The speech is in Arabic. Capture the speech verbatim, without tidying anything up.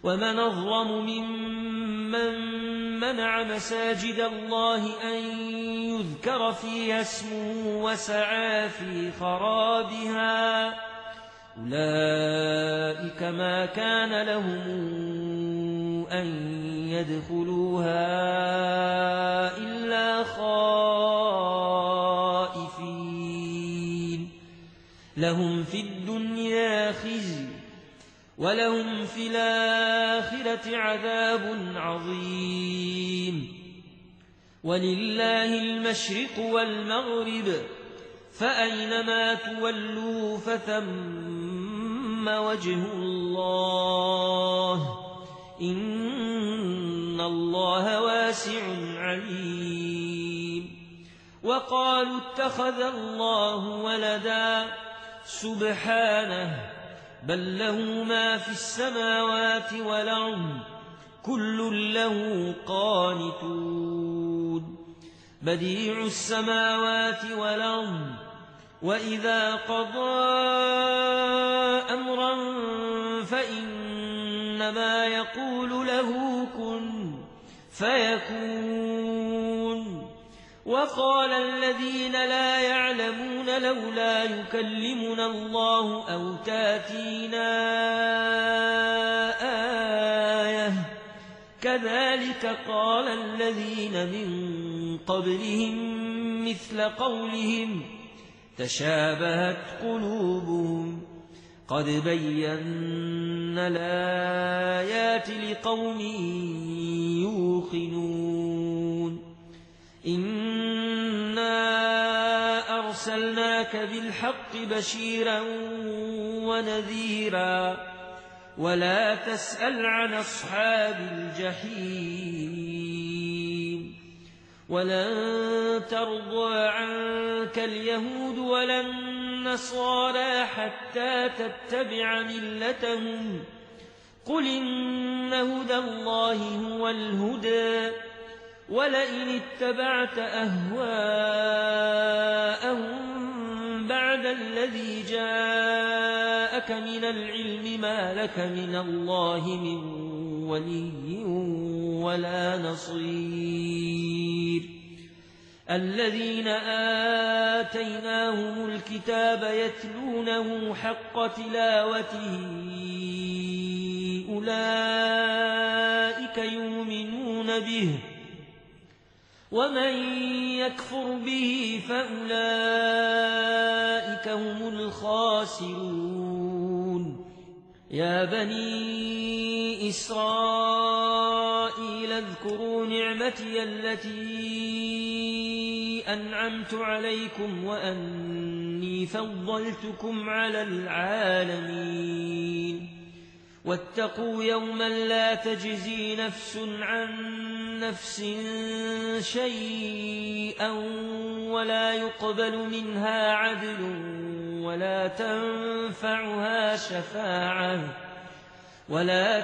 ومن أظلم ممن منع مساجد الله أن يذكر فيها اسمه وسعى في خرابها أولئك ما كان لهم أن يدخلوها إلا خائفين لهم في الدنيا خزي ولهم في الآخرة عذاب عظيم ولله المشرق والمغرب فأينما تولوا فثم وجه الله إن الله واسع عليم وقالوا اتخذ الله ولدا سبحانه بل له ما في السماوات والأرض كل له قانتون بديع السماوات والأرض وإذا قضى أمرا فإنما يقول له كن فيكون وقال الذين لا يعلمون لولا يكلمنا الله أو تاتينا آية كذلك قال الذين من قبلهم مثل قولهم تشابهت قلوبهم قد بينا الآيات لقوم يوقنون إنا أرسلناك بالحق بشيرا ونذيرا ولا تسأل عن أصحاب الجحيم ولن ترضى عنك اليهود ولا النصارى حتى تتبع ملتهم قل إن هدى الله هو الهدى ولئن اتبعت أهواءهم بعد الذي جاءك من العلم ما لك من الله من ولي ولا نصير الذين آتيناهم الكتاب يتلونه حق تلاوته أولئك يؤمنون به ومن يكفر به فأولئك هم الخاسرون يا بني إسرائيل اذكروا نعمتي التي أنعمت عليكم وأني فضلتكم على العالمين واتقوا يوما لا تجزي نفس عن نفس شيئا ولا يقبل منها عدل ولا تنفعها شفاعة ولا